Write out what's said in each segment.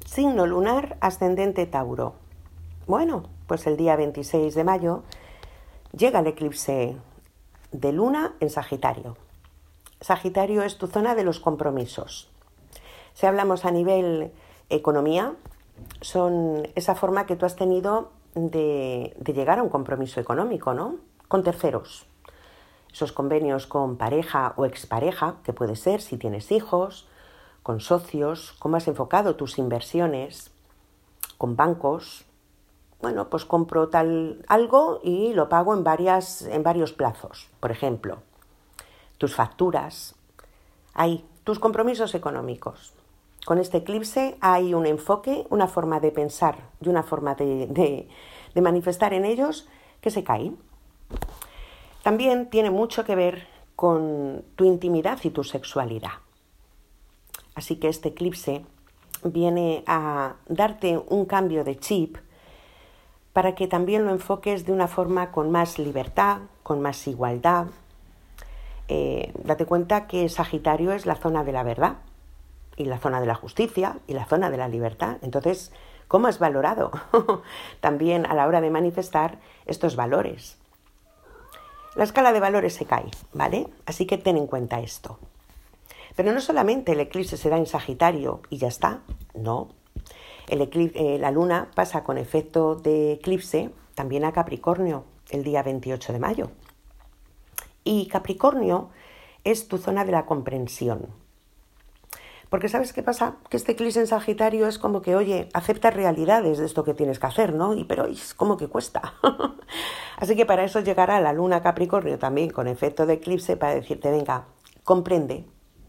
Signo lunar ascendente Tauro. Bueno, pues el día 26 de mayo llega el eclipse de luna en Sagitario. Sagitario es tu zona de los compromisos. Si hablamos a nivel economía, son esa forma que tú has tenido de llegar a un compromiso económico, ¿no? Con terceros. Esos convenios con pareja o expareja, que puede ser si tienes hijos, con socios, cómo has enfocado tus inversiones, con bancos. Bueno, pues compro tal algo y lo pago en varios plazos. Por ejemplo, tus facturas, hay tus compromisos económicos. Con este eclipse hay un enfoque, una forma de pensar y una forma de manifestar en ellos que se caen. También tiene mucho que ver con tu intimidad y tu sexualidad. Así que este eclipse viene a darte un cambio de chip para que también lo enfoques de una forma con más libertad, con más igualdad. Date cuenta que Sagitario es la zona de la verdad y la zona de la justicia y la zona de la libertad. Entonces, ¿cómo has valorado también a la hora de manifestar estos valores? La escala de valores se cae, ¿vale? Así que ten en cuenta esto. Pero no solamente el eclipse se da en Sagitario y ya está, no. La luna pasa con efecto de eclipse también a Capricornio el día 28 de mayo. Y Capricornio es tu zona de la comprensión. Porque ¿sabes qué pasa? Que este eclipse en Sagitario es como que, oye, acepta realidades de esto que tienes que hacer, ¿no? Pero es como que cuesta. Así que para eso llegará la luna Capricornio también con efecto de eclipse para decirte, venga, comprende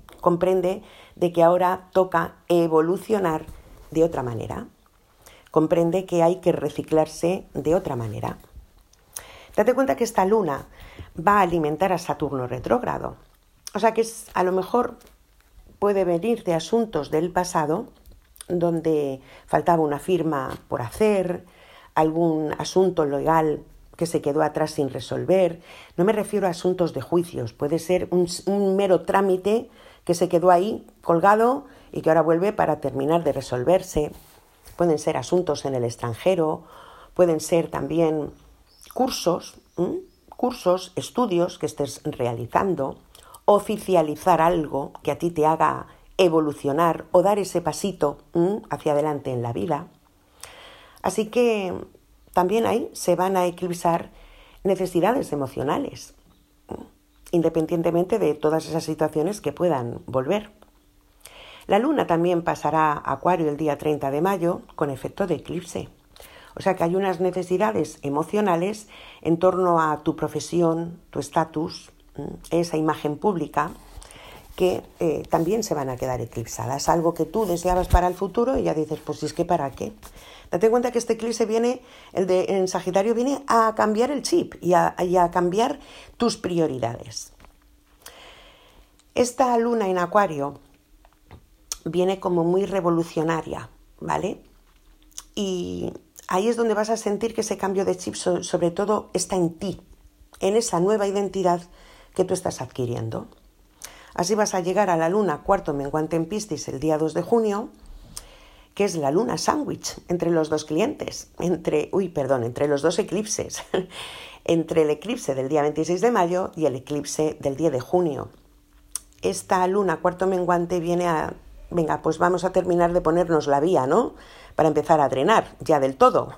de que ahora toca evolucionar de otra manera. Comprende que hay que reciclarse de otra manera. Date cuenta que esta luna va a alimentar a Saturno retrógrado. O sea que a lo mejor puede venir de asuntos del pasado donde faltaba una firma por hacer, algún asunto legal que se quedó atrás sin resolver. No me refiero a asuntos de juicios, puede ser un mero trámite que se quedó ahí colgado y que ahora vuelve para terminar de resolverse. Pueden ser asuntos en el extranjero, pueden ser también cursos, estudios que estés realizando, oficializar algo que a ti te haga evolucionar o dar ese pasito hacia adelante en la vida. Así que también ahí se van a eclipsar necesidades emocionales, independientemente de todas esas situaciones que puedan volver. La luna también pasará a Acuario el día 30 de mayo con efecto de eclipse. O sea que hay unas necesidades emocionales en torno a tu profesión, tu estatus, esa imagen pública que también se van a quedar eclipsadas. Algo que tú deseabas para el futuro y ya dices, pues es que ¿para qué? Date cuenta que este eclipse en Sagitario viene a cambiar el chip y a cambiar tus prioridades. Esta luna en Acuario viene como muy revolucionaria, ¿vale? Y ahí es donde vas a sentir que ese cambio de chip sobre todo está en ti, en esa nueva identidad que tú estás adquiriendo. Así vas a llegar a la luna cuarto menguante en Piscis el día 2 de junio, que es la luna sándwich entre los dos clientes, entre los dos eclipses, entre el eclipse del día 26 de mayo y el eclipse del 10 de junio. Esta luna cuarto menguante viene a, venga, pues vamos a terminar de ponernos la vía, ¿no? Para empezar a drenar, ya del todo.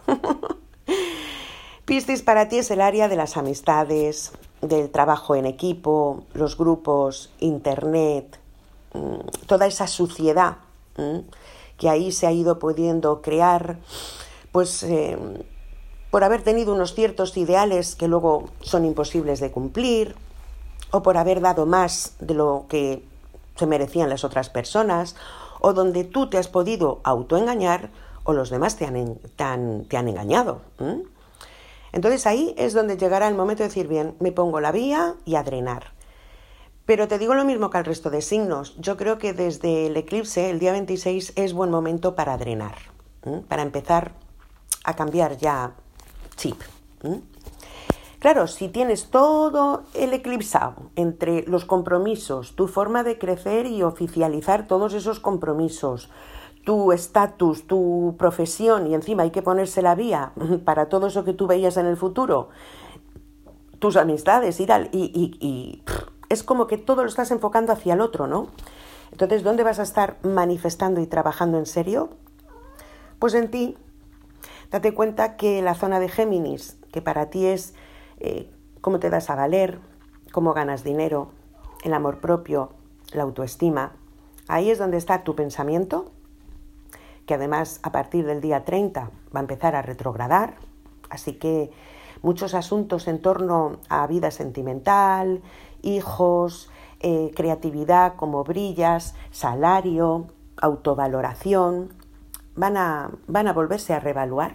Piscis para ti es el área de las amistades, del trabajo en equipo, los grupos, internet, toda esa suciedad que ahí se ha ido pudiendo crear, pues por haber tenido unos ciertos ideales que luego son imposibles de cumplir, o por haber dado más de lo que se merecían las otras personas, o donde tú te has podido autoengañar o los demás te han engañado. Entonces ahí es donde llegará el momento de decir, bien, me pongo la vía y a drenar. Pero te digo lo mismo que al resto de signos. Yo creo que desde el eclipse, el día 26, es buen momento para drenar, para empezar a cambiar ya chip. Claro, si tienes todo el eclipsado entre los compromisos, tu forma de crecer y oficializar todos esos compromisos, tu estatus, tu profesión, y encima hay que ponerse la vía para todo eso que tú veías en el futuro, tus amistades y tal, y es como que todo lo estás enfocando hacia el otro, ¿no? Entonces, ¿dónde vas a estar manifestando y trabajando en serio? Pues en ti. Date cuenta que la zona de Géminis, que para ti es cómo te das a valer, cómo ganas dinero, el amor propio, la autoestima, ahí es donde está tu pensamiento, que además a partir del día 30 va a empezar a retrogradar, así que muchos asuntos en torno a vida sentimental, hijos, creatividad, cómo brillas, salario, autovaloración, van a volverse a reevaluar.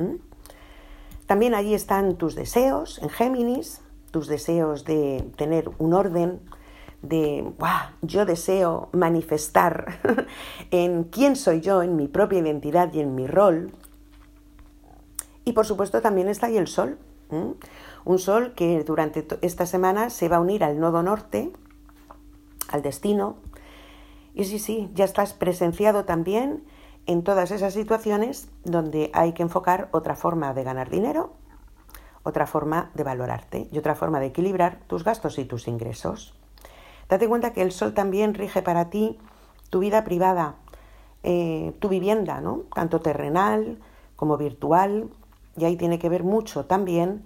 También allí están tus deseos en Géminis, tus deseos de tener un orden, de yo deseo manifestar en quién soy yo, en mi propia identidad y en mi rol. Y por supuesto también está ahí el Sol, un Sol que durante esta semana se va a unir al nodo norte, al destino. Y sí, ya estás presenciado también en todas esas situaciones donde hay que enfocar otra forma de ganar dinero, otra forma de valorarte y otra forma de equilibrar tus gastos y tus ingresos. Date cuenta que el Sol también rige para ti tu vida privada, tu vivienda, ¿no? Tanto terrenal como virtual, y ahí tiene que ver mucho también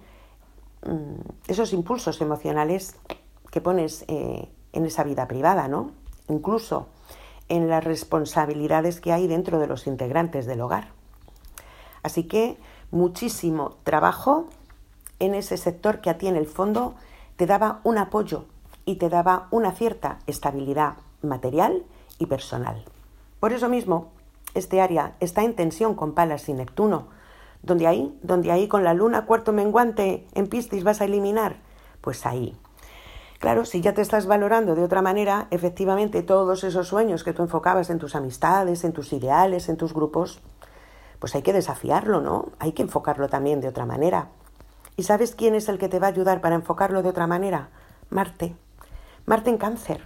esos impulsos emocionales que pones en esa vida privada, ¿no? Incluso en las responsabilidades que hay dentro de los integrantes del hogar. Así que muchísimo trabajo en ese sector que a ti en el fondo te daba un apoyo y te daba una cierta estabilidad material y personal. Por eso mismo, este área está en tensión con Palas y Neptuno, donde ahí con la luna cuarto menguante en Piscis vas a eliminar, pues ahí. Claro, si ya te estás valorando de otra manera, efectivamente todos esos sueños que tú enfocabas en tus amistades, en tus ideales, en tus grupos, pues hay que desafiarlo, ¿no? Hay que enfocarlo también de otra manera. ¿Y sabes quién es el que te va a ayudar para enfocarlo de otra manera? Marte. Marte en Cáncer.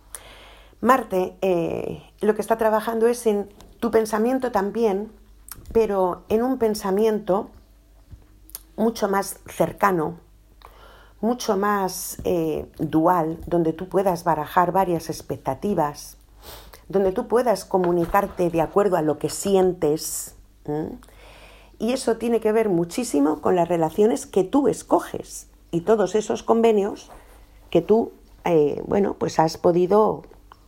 Marte lo que está trabajando es en tu pensamiento también, pero en un pensamiento mucho más cercano, mucho más dual, donde tú puedas barajar varias expectativas, donde tú puedas comunicarte de acuerdo a lo que sientes. Y eso tiene que ver muchísimo con las relaciones que tú escoges y todos esos convenios que tú, pues has podido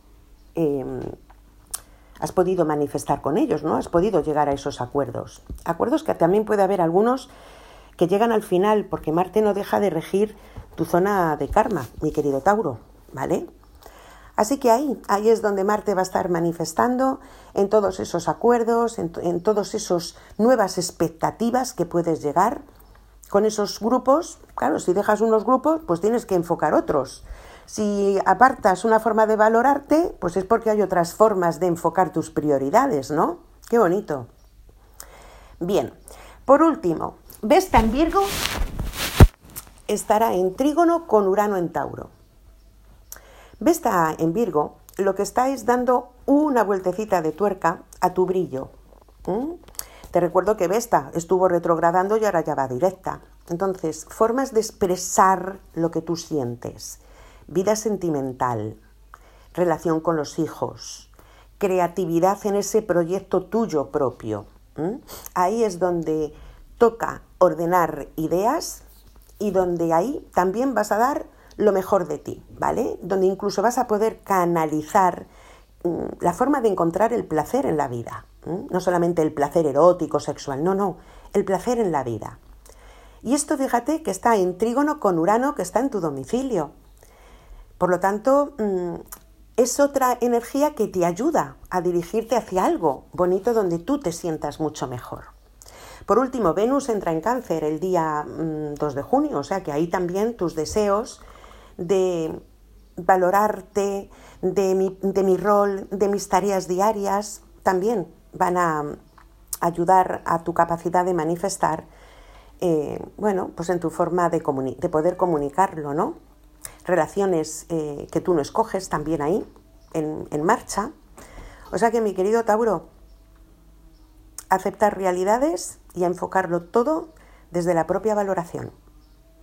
manifestar con ellos, ¿no? Has podido llegar a esos acuerdos. Acuerdos que también puede haber algunos que llegan al final, porque Marte no deja de regir tu zona de karma, mi querido Tauro, ¿vale? Así que ahí es donde Marte va a estar manifestando en todos esos acuerdos, en todos esos nuevas expectativas que puedes llegar con esos grupos. Claro, si dejas unos grupos, pues tienes que enfocar otros. Si apartas una forma de valorarte, pues es porque hay otras formas de enfocar tus prioridades, ¿no? Qué bonito. Bien, por último, Vesta en Virgo estará en trígono con Urano en Tauro. Vesta en Virgo lo que está es dando una vueltecita de tuerca a tu brillo. Te recuerdo que Vesta estuvo retrogradando y ahora ya va directa. Entonces, formas de expresar lo que tú sientes, vida sentimental, relación con los hijos, creatividad en ese proyecto tuyo propio. Ahí es donde toca ordenar ideas y donde ahí también vas a dar lo mejor de ti, ¿vale? Donde incluso vas a poder canalizar la forma de encontrar el placer en la vida. No solamente el placer erótico, sexual, no, el placer en la vida. Y esto, fíjate, que está en trígono con Urano, que está en tu domicilio. Por lo tanto, es otra energía que te ayuda a dirigirte hacia algo bonito donde tú te sientas mucho mejor. Por último, Venus entra en Cáncer el día 2 de junio, o sea que ahí también tus deseos de valorarte, de mi rol, de mis tareas diarias, también van a ayudar a tu capacidad de manifestar, pues en tu forma de poder comunicarlo, ¿no? Relaciones que tú no escoges también ahí, en marcha. O sea que, mi querido Tauro, a aceptar realidades y a enfocarlo todo desde la propia valoración.